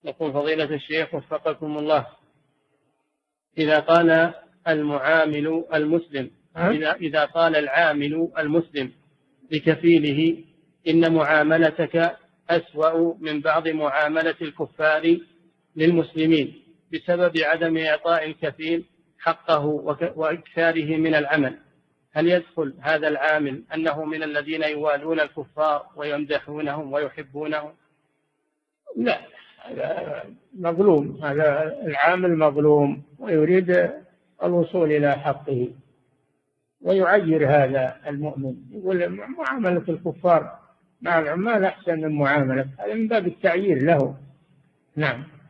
يقول فضيلة الشيخ وفقكم الله، إذا قال المعامل المسلم إذا قال العامل المسلم لكفيله إن معاملتك أسوأ من بعض معاملة الكفار للمسلمين بسبب عدم إعطاء الكفيل حقه وإكثاره من العمل، هل يدخل هذا العامل أنه من الذين يوالون الكفار ويمدحونهم ويحبونهم؟ لا، هذا مظلوم، هذا العامل مظلوم ويريد الوصول إلى حقه، ويعير هذا المؤمن، يقول معاملة الكفار مع العمال أحسن من معاملة، هذا من باب التعيير له. نعم.